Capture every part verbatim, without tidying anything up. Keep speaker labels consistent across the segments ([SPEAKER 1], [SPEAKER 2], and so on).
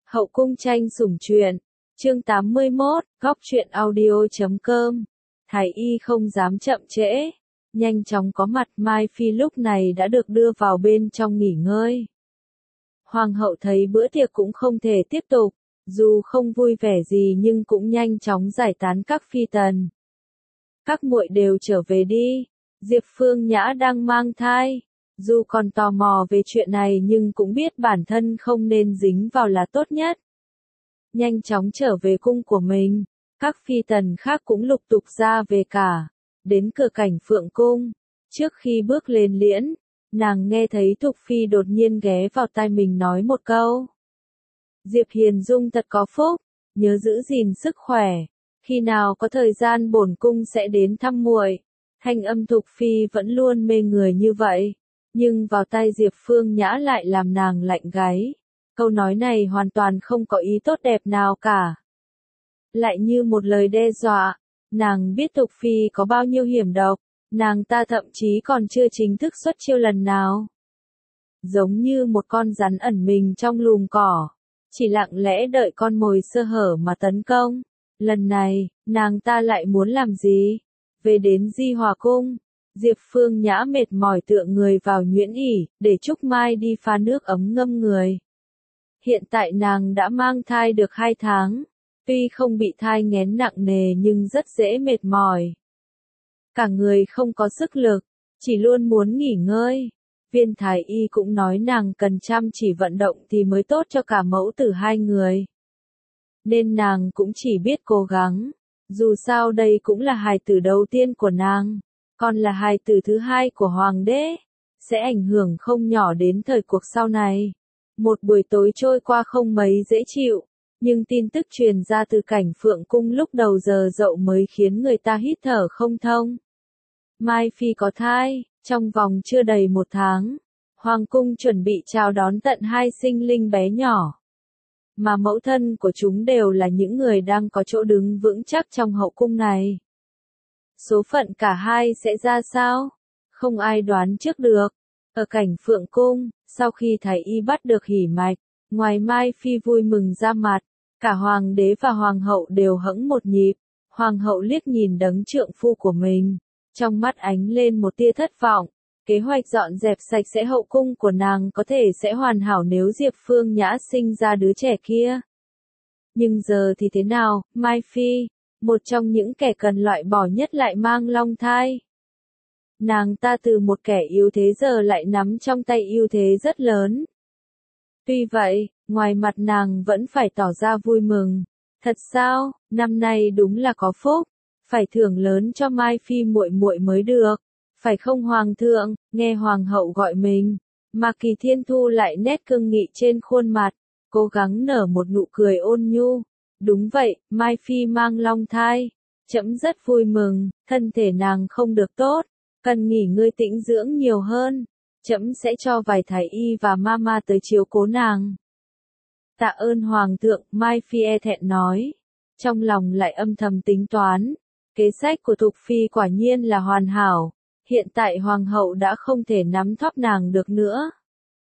[SPEAKER 1] Hậu cung tranh sủng truyện, chương tám mươi mốt, góc truyện audio chấm com. Thái y không dám chậm trễ, nhanh chóng có mặt. Mai Phi lúc này đã được đưa vào bên trong nghỉ ngơi. Hoàng hậu thấy bữa tiệc cũng không thể tiếp tục, dù không vui vẻ gì nhưng cũng nhanh chóng giải tán các phi tần. Các muội đều trở về đi, Diệp Phương Nhã đang mang thai. Dù còn tò mò về chuyện này nhưng cũng biết bản thân không nên dính vào là tốt nhất. Nhanh chóng trở về cung của mình, các phi tần khác cũng lục tục ra về cả. Đến cửa cảnh Phượng cung, trước khi bước lên liễn, nàng nghe thấy Thục Phi đột nhiên ghé vào tai mình nói một câu. Diệp Hiền Dung thật có phúc, nhớ giữ gìn sức khỏe, khi nào có thời gian bổn cung sẽ đến thăm muội. Thanh âm Thục Phi vẫn luôn mê người như vậy, nhưng vào tai Diệp Phương Nhã lại làm nàng lạnh gáy. Câu nói này hoàn toàn không có ý tốt đẹp nào cả. Lại như một lời đe dọa, nàng biết Thục Phi có bao nhiêu hiểm độc, nàng ta thậm chí còn chưa chính thức xuất chiêu lần nào. Giống như một con rắn ẩn mình trong lùm cỏ, chỉ lặng lẽ đợi con mồi sơ hở mà tấn công. Lần này, nàng ta lại muốn làm gì? Về đến Di Hòa cung, Diệp Phương Nhã mệt mỏi tựa người vào nhuyễn ỉ, để Trúc Mai đi pha nước ấm ngâm người. Hiện tại nàng đã mang thai được hai tháng, tuy không bị thai nghén nặng nề nhưng rất dễ mệt mỏi. Cả người không có sức lực, chỉ luôn muốn nghỉ ngơi. Viên thái y cũng nói nàng cần chăm chỉ vận động thì mới tốt cho cả mẫu tử hai người. Nên nàng cũng chỉ biết cố gắng, dù sao đây cũng là hài tử đầu tiên của nàng, còn là hài tử thứ hai của hoàng đế, sẽ ảnh hưởng không nhỏ đến thời cuộc sau này. Một buổi tối trôi qua không mấy dễ chịu, nhưng tin tức truyền ra từ cảnh Phượng cung lúc đầu giờ dậu mới khiến người ta hít thở không thông. Mai Phi có thai, trong vòng chưa đầy một tháng, hoàng cung chuẩn bị chào đón tận hai sinh linh bé nhỏ. Mà mẫu thân của chúng đều là những người đang có chỗ đứng vững chắc trong hậu cung này. Số phận cả hai sẽ ra sao? Không ai đoán trước được. Ở cảnh Phượng cung, sau khi thái y bắt được hỉ mạch, ngoài Mai Phi vui mừng ra mặt, cả hoàng đế và hoàng hậu đều hẫng một nhịp. Hoàng hậu liếc nhìn đấng trượng phu của mình, trong mắt ánh lên một tia thất vọng. Kế hoạch dọn dẹp sạch sẽ hậu cung của nàng có thể sẽ hoàn hảo nếu Diệp Phương Nhã sinh ra đứa trẻ kia. Nhưng giờ thì thế nào, Mai Phi, một trong những kẻ cần loại bỏ nhất lại mang long thai. Nàng ta từ một kẻ yếu thế giờ lại nắm trong tay ưu thế rất lớn. Tuy vậy, ngoài mặt nàng vẫn phải tỏ ra vui mừng. Thật sao, năm nay đúng là có phúc, phải thưởng lớn cho Mai Phi muội muội mới được. Phải không hoàng thượng? Nghe hoàng hậu gọi mình, mà Kỳ Thiên thu lại nét cương nghị trên khuôn mặt, cố gắng nở một nụ cười ôn nhu. Đúng vậy, Mai Phi mang long thai, trẫm rất vui mừng, thân thể nàng không được tốt, cần nghỉ ngơi tĩnh dưỡng nhiều hơn, trẫm sẽ cho vài thái y và mama tới chiếu cố nàng. Tạ ơn hoàng thượng, Mai Phi e thẹn nói, trong lòng lại âm thầm tính toán, kế sách của Thục Phi quả nhiên là hoàn hảo. Hiện tại hoàng hậu đã không thể nắm thóp nàng được nữa.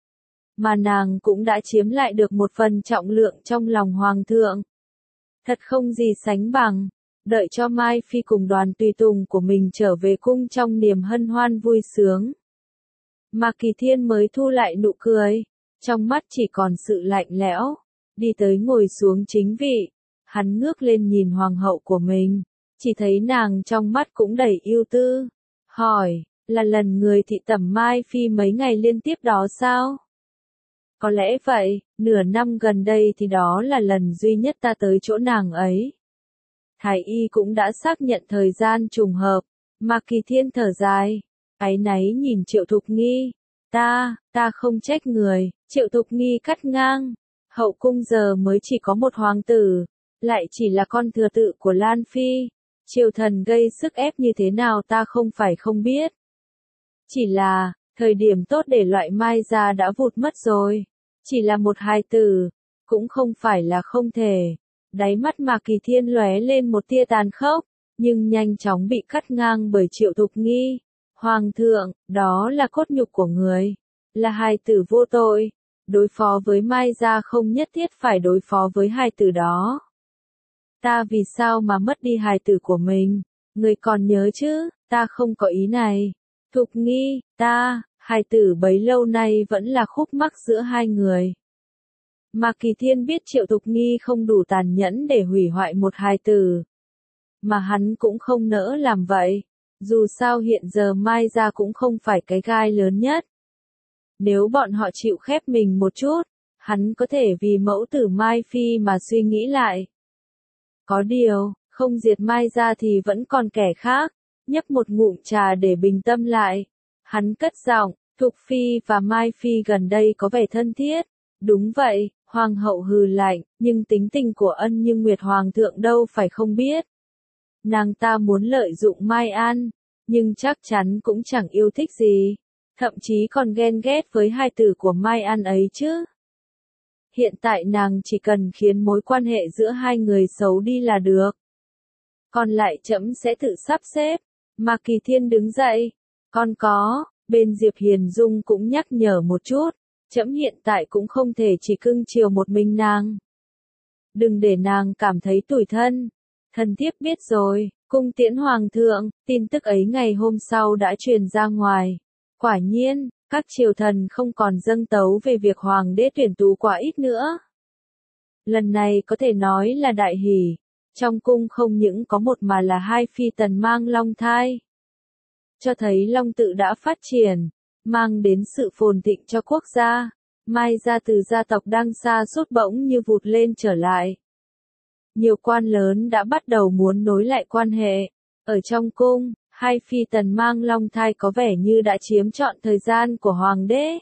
[SPEAKER 1] Mà nàng cũng đã chiếm lại được một phần trọng lượng trong lòng hoàng thượng. Thật không gì sánh bằng, đợi cho Mai Phi cùng đoàn tùy tùng của mình trở về cung trong niềm hân hoan vui sướng. Mà Kỳ Thiên mới thu lại nụ cười, trong mắt chỉ còn sự lạnh lẽo, đi tới ngồi xuống chính vị. Hắn ngước lên nhìn hoàng hậu của mình, chỉ thấy nàng trong mắt cũng đầy ưu tư. Hỏi, là lần người thị tẩm Mai Phi mấy ngày liên tiếp đó sao? Có lẽ vậy, nửa năm gần đây thì đó là lần duy nhất ta tới chỗ nàng ấy. Thái y cũng đã xác nhận thời gian trùng hợp, mà Kỳ Thiên thở dài, áy náy nhìn Triệu Thục Nghi. Ta, ta không trách người, Triệu Thục Nghi cắt ngang. Hậu cung giờ mới chỉ có một hoàng tử, lại chỉ là con thừa tự của Lan Phi. Triều thần gây sức ép như thế nào ta không phải không biết. Chỉ là, thời điểm tốt để loại Mai ra đã vụt mất rồi. Chỉ là một hài tử, cũng không phải là không thể. Đáy mắt mà Kỳ Thiên lóe lên một tia tàn khốc, nhưng nhanh chóng bị cắt ngang bởi Triệu Thục Nghi. Hoàng thượng, đó là cốt nhục của người, là hài tử vô tội. đối phó với Mai gia không nhất thiết phải đối phó với hài tử đó. Ta vì sao mà mất đi hài tử của mình? Người còn nhớ chứ, ta không có ý này. Thục Nghi, ta, hài tử bấy lâu nay vẫn là khúc mắc giữa hai người. Mạc Kỳ Thiên biết Triệu Thục Nghi không đủ tàn nhẫn để hủy hoại một hài tử. Mà hắn cũng không nỡ làm vậy. Dù sao hiện giờ Mai gia cũng không phải cái gai lớn nhất. Nếu bọn họ chịu khép mình một chút, hắn có thể vì mẫu tử Mai Phi mà suy nghĩ lại. Có điều, không diệt Mai gia thì vẫn còn kẻ khác. Nhấp một ngụm trà để bình tâm lại. Hắn cất giọng, Thục Phi và Mai Phi gần đây có vẻ thân thiết. Đúng vậy, Hoàng hậu hừ lạnh, nhưng tính tình của Ân Nhưng Nguyệt Hoàng thượng đâu phải không biết. Nàng ta muốn lợi dụng Mai An, nhưng chắc chắn cũng chẳng yêu thích gì. Thậm chí còn ghen ghét với hai tử của Mai An ấy chứ. Hiện tại nàng chỉ cần khiến mối quan hệ giữa hai người xấu đi là được. Còn lại trẫm sẽ tự sắp xếp. Mạc Kỳ Thiên đứng dậy. Còn có, bên Diệp Hiền Dung cũng nhắc nhở một chút. Trẫm hiện tại cũng không thể chỉ cưng chiều một mình nàng. Đừng để nàng cảm thấy tủi thân. Thần thiếp biết rồi, cung tiễn hoàng thượng. Tin tức ấy ngày hôm sau đã truyền ra ngoài. Quả nhiên, các triều thần không còn dâng tấu về việc hoàng đế tuyển tú quá ít nữa. Lần này có thể nói là đại hỷ. Trong cung không những có một mà là hai phi tần mang long thai. Cho thấy long tự đã phát triển, mang đến sự phồn thịnh cho quốc gia. Mai gia từ gia tộc đang xa sút bỗng như vụt lên trở lại. Nhiều quan lớn đã bắt đầu muốn nối lại quan hệ. Ở trong cung, hai phi tần mang long thai có vẻ như đã chiếm trọn thời gian của hoàng đế.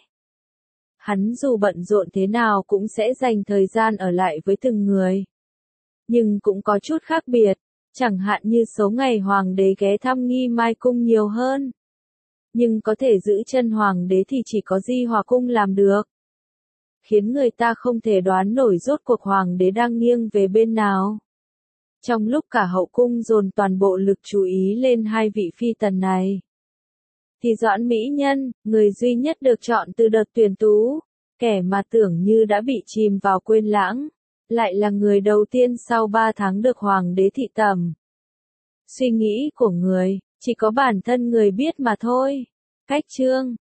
[SPEAKER 1] Hắn dù bận rộn thế nào cũng sẽ dành thời gian ở lại với từng người. Nhưng cũng có chút khác biệt, chẳng hạn như số ngày hoàng đế ghé thăm Nghi Mai cung nhiều hơn. Nhưng có thể giữ chân hoàng đế thì chỉ có Di Hòa cung làm được. Khiến người ta không thể đoán nổi rốt cuộc hoàng đế đang nghiêng về bên nào. Trong lúc cả hậu cung dồn toàn bộ lực chú ý lên hai vị phi tần này, thì Doãn Mỹ Nhân, người duy nhất được chọn từ đợt tuyển tú, kẻ mà tưởng như đã bị chìm vào quên lãng, lại là người đầu tiên sau ba tháng được hoàng đế thị tẩm. Suy nghĩ của người, chỉ có bản thân người biết mà thôi. Cách chương